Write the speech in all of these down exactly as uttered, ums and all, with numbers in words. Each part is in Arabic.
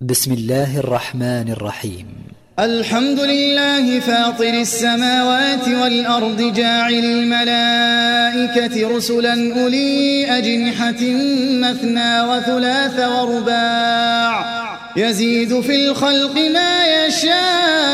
بسم الله الرحمن الرحيم. الحمد لله فاطر السماوات والأرض جاعل الملائكة رسلا أولي أجنحة مثنى وثلاث ورباع يزيد في الخلق ما يشاء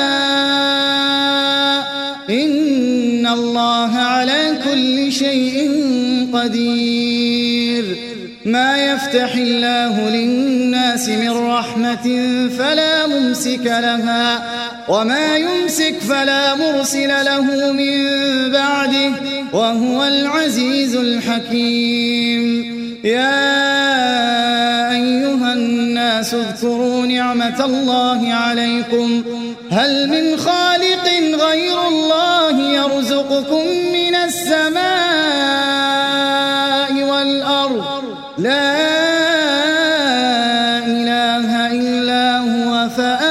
إن الله على كل شيء قدير. ما يفتح الله للناس من رحمة فلا ممسك لها وما يمسك فلا مرسل له من بعده وهو العزيز الحكيم. يا أيها الناس اذكروا نعمة الله عليكم هل من خالق غير الله يرزقكم من السماء والأرض لا إله إلا هو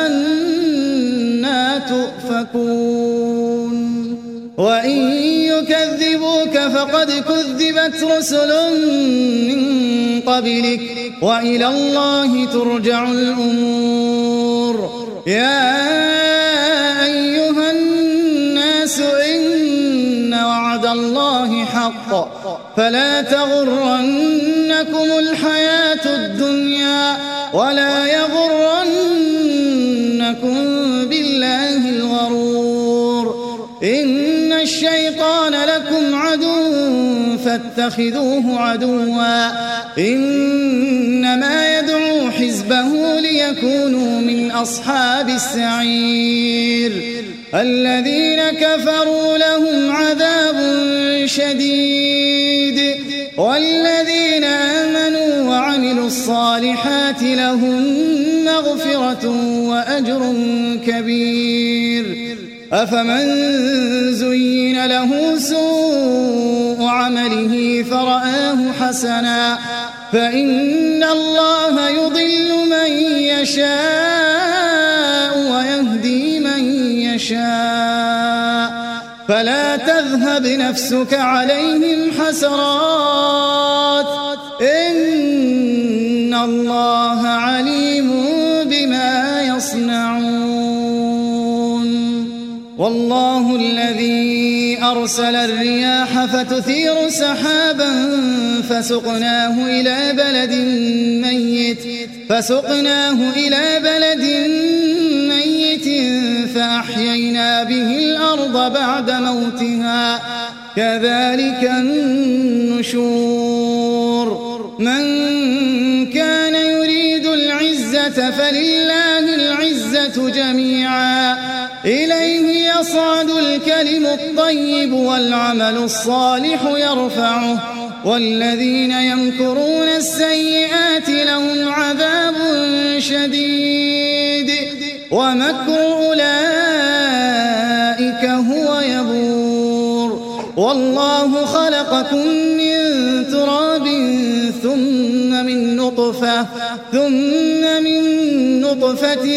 فأنى تؤفكون. وإن يكذبوك فقد كذبت رسل من قبلك وإلى الله ترجع الأمور. يا أيها الناس إن وعد الله حق فلا تغرنكم الحياة الدنيا ولا يغرنكم بالله الغرور. إن الشيطان لكم عدو فاتخذوه عدوا إنما يدعو حزبه ليكونوا من أصحاب السعير. الذين كفروا لهم عذاب شديد والذين آمنوا وعملوا الصالحات لهم مغفرة وأجر كبير. أفمن زين له سوء عمله فرآه حسنا فإن الله يضل من يشاء ويهدي من يشاء فلا تذهب نفسك عليهم حسرات إن الله عليم بما يصنعون. والله الذي أرسل الرياح فتثير سحابا فسقناه إلى بلد ميت فسقناه إلى بلد ميت فأحيينا به الأرض بعد موتها كذلك النشور. من كان يريد العزة فلله العزة جميعا إليه يصعد الكلم الطيب والعمل الصالح يرفعه والذين يمكرون السيئات لهم عذاب شديد ومكر أولئك هو يبور. والله خلقكم من تراب ثم من نطفة ثم من نطفة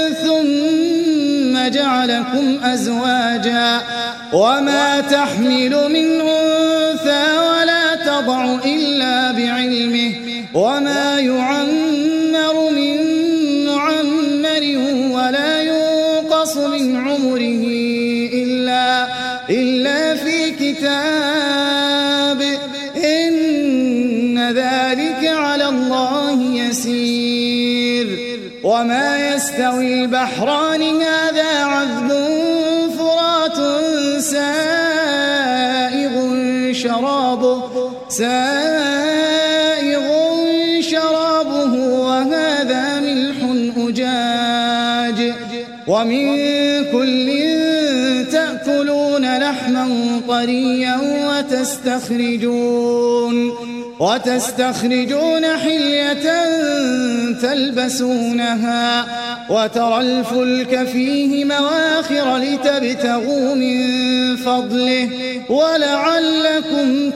ثم جعلكم أزواجا وما تحمل من أنثى ولا تضع إلا بعلمه وما يعمر من معمر ولا ينقص من عمره إلا, إلا في كتاب إن ذلك على الله يسير. وما يستوي البحران هذا عذب فرات سائغ شرابه سائغ شرابه وهذا ملح أجاج ومن كل تأكلون لحما طريا وتستخرجون وتستخرجون حلية تلبسونها وترى الفلك فيه مواخر لتبتغوا من فضله ولعلكم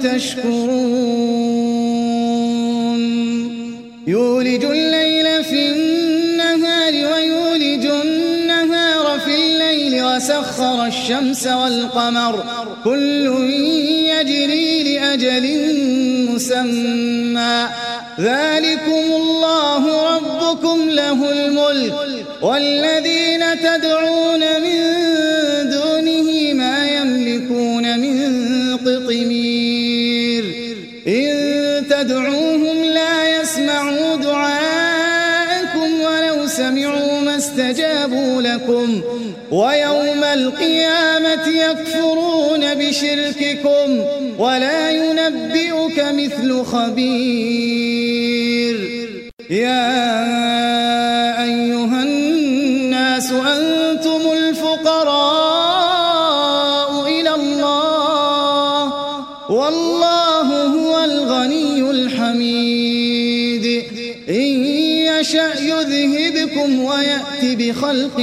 تشكرون. يولج الليل في النهار ويولج النهار في الليل وسخر الشمس والقمر كل يجري لأجل مسمى ذلكم الله ربكم له الملك والذين تدعون من دونه ما يملكون من قطمير إن تدعوهم لا يسمعوا دعاءكم ولو سمعوا ما استجابوا لكم ويوم القيامة يكفرون بشرككم ولا ينبئك مثل خبير يا أيها الناس أنتم الفقراء إلى الله والله هو الغني الحميد إن يشأ يذهبكم ويأتي بخلق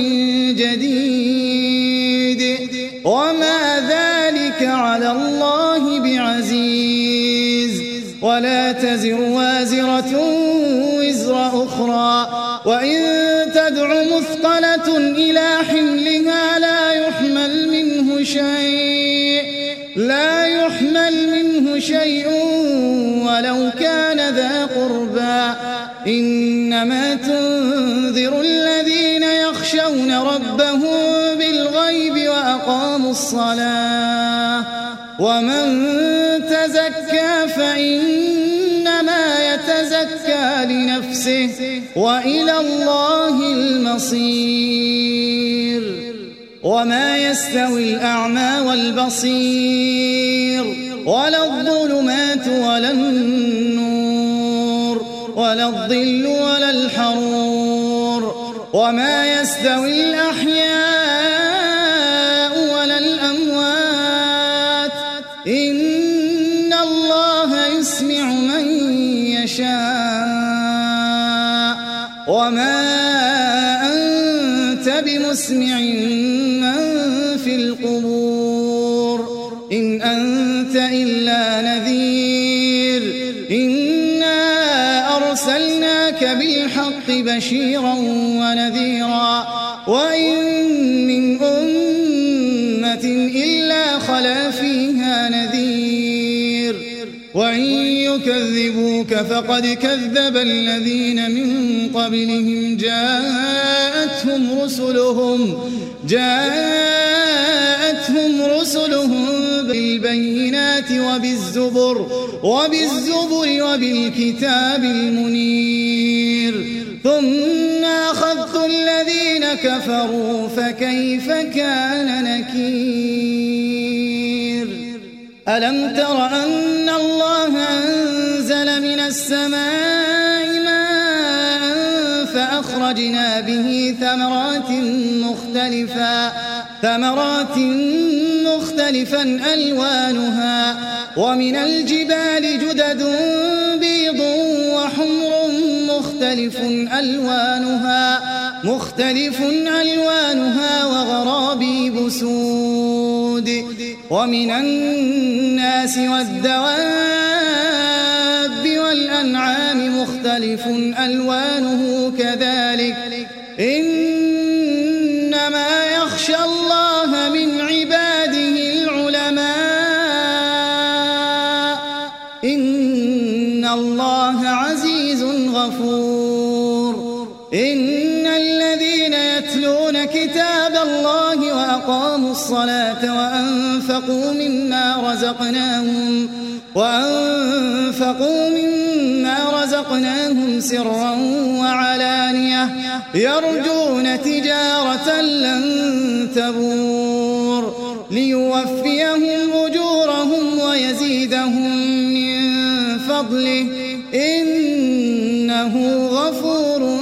جديد وما ذلك على الله بعزيز ولا تزر وازرة وزر أخرى وإن تدع مثقلة إلى حملها لا يحمل منه شيء لا يحمل منه شيء ولو كان ذا قربى إنما تنذر الذين يخشون ربهم بالغيب وأقاموا الصلاة ومن تزكى فإنما يتزكى لنفسه وإلى الله المصير وما يستوي الأعمى والبصير ولا الظلمات ولا النور ولا الظل ولا الحرور وما يستوي الأحياء ولا الأموات إن الله يسمع من يشاء وما أنت بمسمع من في القبور إن أنت إلا نذير إنا أرسلناك بالحق بشيرا ونذيرا وإن من أمة إلا خلا فيها نذير وإن يكذبوك فقد كذب الذين من قبلهم جاءتهم رسلهم جاءتهم رسلهم بالبينات وبالزبر وبالزبر وبالكتاب المنير ثم أخذت الذين كفروا فكيف كان نكير ألم تر أن الله أنزل من السماء ماء فأخرجنا به ثمرات مختلفا ثمرات مختلفا ألوانها ومن الجبال جدد بيض وحمر مختلف ألوانها مختلف ألوانها وغرابيب سود ومن الناس والدواب والأنعام مختلف ألوانه كذلك إنما يخشى الله من عباده العلماء إن الله عزيز غفور إن الذين يتلون كتاب الله وأقاموا الصلاة وأنفقوا مما رزقناهم وأنفقوا مما رزقناهم سرا وعلانية يرجون تجارة لن تبور ليوفيهم أجورهم ويزيدهم من فضله إنه غفور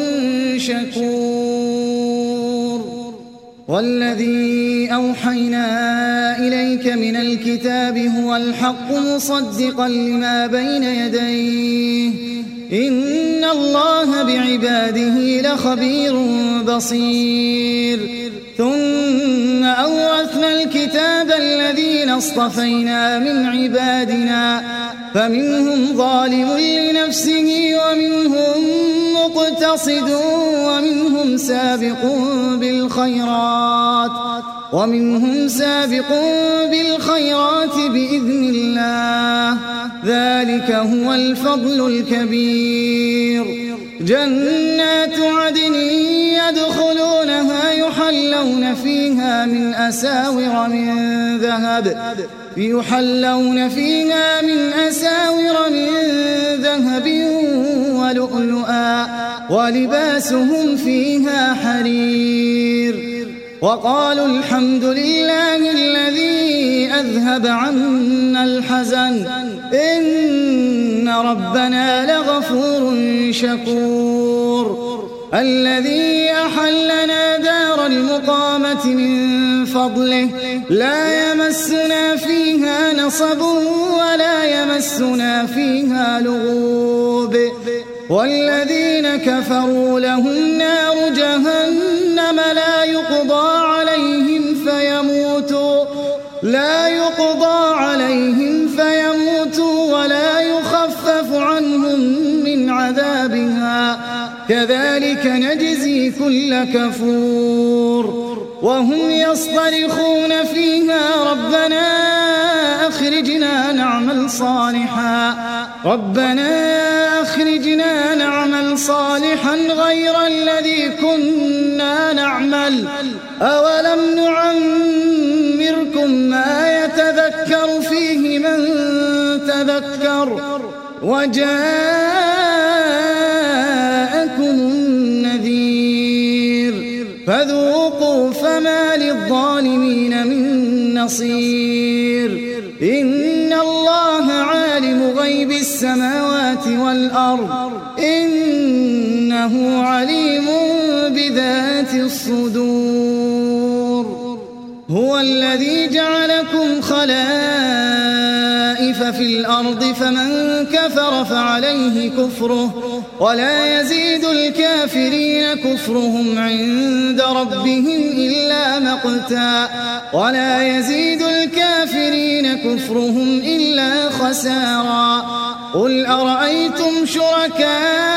شكور والذي أوحينا إليك من الكتاب هو الحق مصدقا لما بين يديه إن الله بعباده لخبير بصير ثم أورثنا الكتاب الذين اصطفينا من عبادنا فمنهم ظالم لنفسه ومنهم مقتصد ومنهم سابق بالخيرات ومنهم سابق بالخيرات بإذن الله ذلك هو الفضل الكبير. جنات عدن يدخلونها يحلون فيها من أساور من ذهب يحلون فيها من أساور من ذهب ولؤلؤا ولباسهم فيها حرير. وقالوا الحمد لله الذي أذهب عنا الحزن إن ربنا لغفور شكور. الذي أحلنا دار المقامة من فضله لا يمسنا فيها نصب ولا يمسنا فيها لغوب. والذين كفروا لهم نار جهنم لا يقضى عليهم فيموتوا لا يقضى عليهم فيموتوا ولا يخفف عنهم من عذابها كذلك نجزي كل كفور. وهم يصطرخون فيها ربنا أخرجنا نعمل صالحا ربنا أخرجنا نعمل صالحا غير الذي كنا نعمل أولم نعمركم ما يتذكر فيه من تذكر وجاءكم النذير فذوقوا فما للظالمين من نصير. إن الله عالم غيب السماوات والأرض إنه عليم بذات الصدور. هو الذي جعلكم خلائف في الأرض فمن كفر فعليه كفره ولا يزيد الكافرين كفرهم عند ربهم إلا مقتا ولا يزيد الكافرين كفرهم إلا خسارا. قل أرأيتم شركاءكم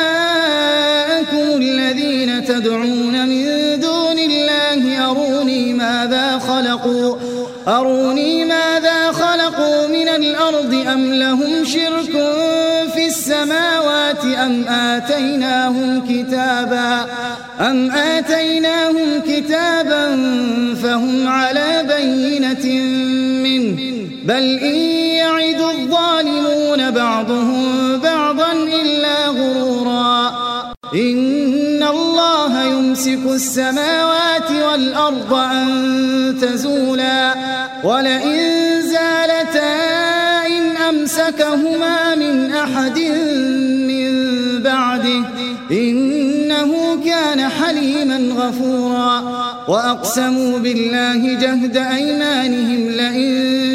الذين تدعون من دون الله أروني ماذا خلقوا أروني ماذا خلقوا من الأرض أم لهم شرك في السماوات أم آتيناهم كتابا أم آتيناهم كتابا فهم على بينة منه بل إن يعد الظالمون بعضهم بعضا إلا غرورا. إن الله يمسك السماوات والأرض أن تزولا ولئن زالتا إن أمسكهما من أحد من بعده إنه كان حليما غفورا. وأقسموا بالله جهد أيمانهم لئن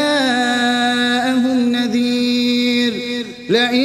جاءهم نذير لئن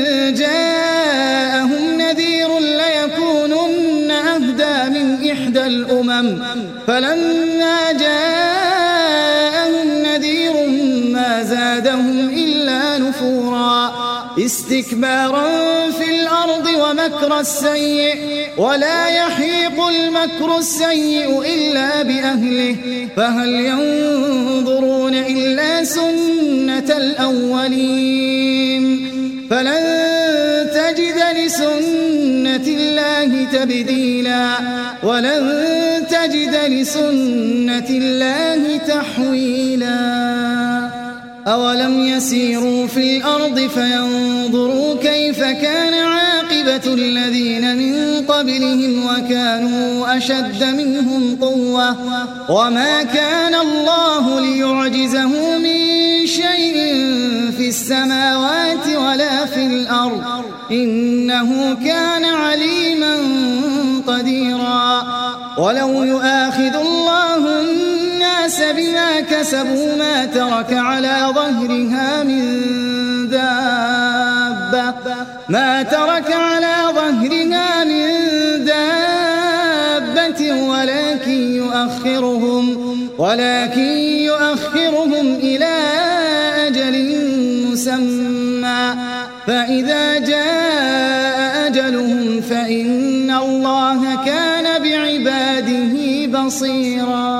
جاءهم نذير ليكونن أهدى من إحدى الأمم فلما جاءهم نذير ما زادهم إلا نفورا استكبارا في الأرض ومكر السيء ولا يحيق المكر السيء إلا بأهله فهل ينظرون إلا سنة الأولين فلن تجد لسنة الله تبديلا ولن تجد لسنة الله تحويلا. أولم يسيروا في الأرض فينظروا كيف كان عاقبة الذين من قبلهم وكانوا أشد منهم قوة وما كان الله ليعجزه من شيء في السماوات ولا في الأرض إنه كان عليما قديرا. ولو يؤاخذ الله الناس بما كسبوا ما ترك على ظهرها من دابة ما ترك على ظهرها من دابة ولكن يؤخرهم ولكن يؤخرهم إلى أجل مسمى فإذا جاء أجلهم فإن الله كان بعباده بصيرا.